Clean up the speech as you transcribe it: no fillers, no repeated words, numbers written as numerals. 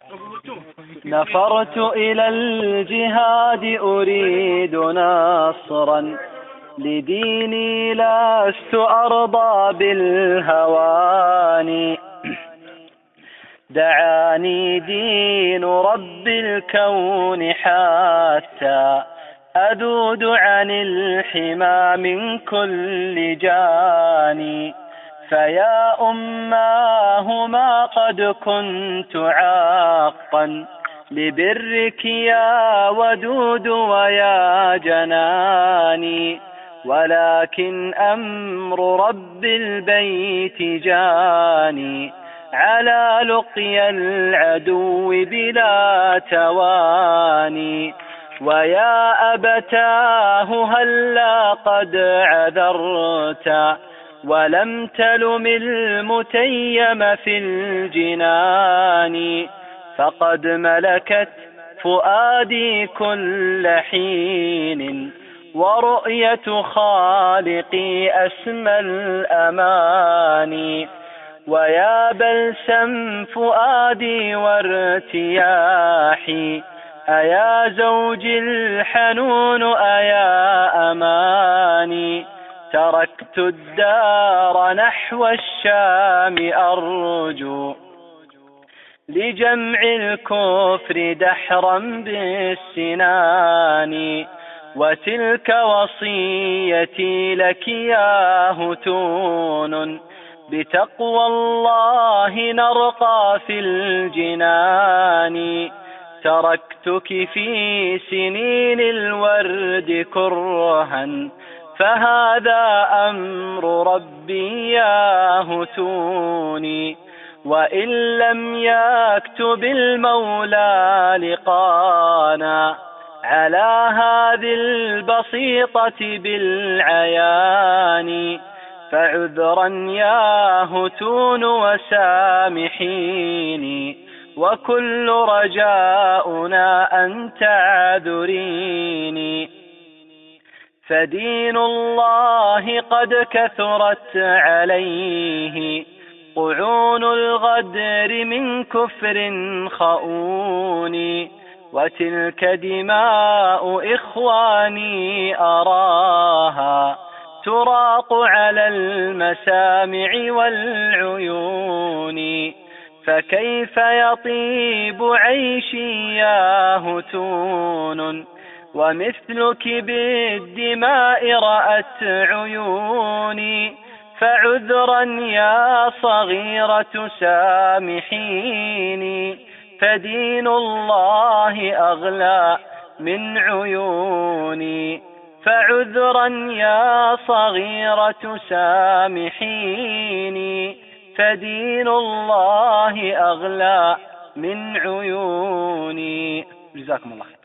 نفرت إلى الجهاد أريد نصرا لديني، لست أرضى بالهوان. دعاني دين رب الكون حتى أذود عن الحمى من كل جاني. فيا أماه ما قد كنت عاقا لبرك يا ودود ويا جناني، ولكن أمر رب البيت جاني على لقي العدو بلا تواني. ويا أبتاه هلا قد عذرت ولم تلم المتيم في الجنان، فقد ملكت فؤادي كل حين ورؤية خالقي أسمى الأماني. ويا بلسم فؤادي وارتياحي أيا زوجي الحنون أيا أماني. تركت الدار نحو الشام أرجو لجمع الكفر دحرا بالسنان. وتلك وصيتي لك يا هتون، بتقوى الله نرقى في الجنان. تركتك في سنين الورد كرها، فهذا أمر ربي يا هتوني. وإن لم يكتب المولى لقانا على هذه البسيطة بالعيان، فعذرا يا هتون وسامحيني، وكل رجاؤنا أن تعذريني. فدين الله قد كثرت عليه قعون الغدر من كفر خؤوني. وتلك دماء إخواني أراها تراق على المسامع والعيون. فكيف يطيب عيشي يا هتون ومثلك بالدماء رأت عيوني. فعذرا يا صغيرة سامحيني، فدين الله أغلى من عيوني. فعذرا يا صغيرة سامحيني، فدين الله أغلى من عيوني. جزاكم الله خير.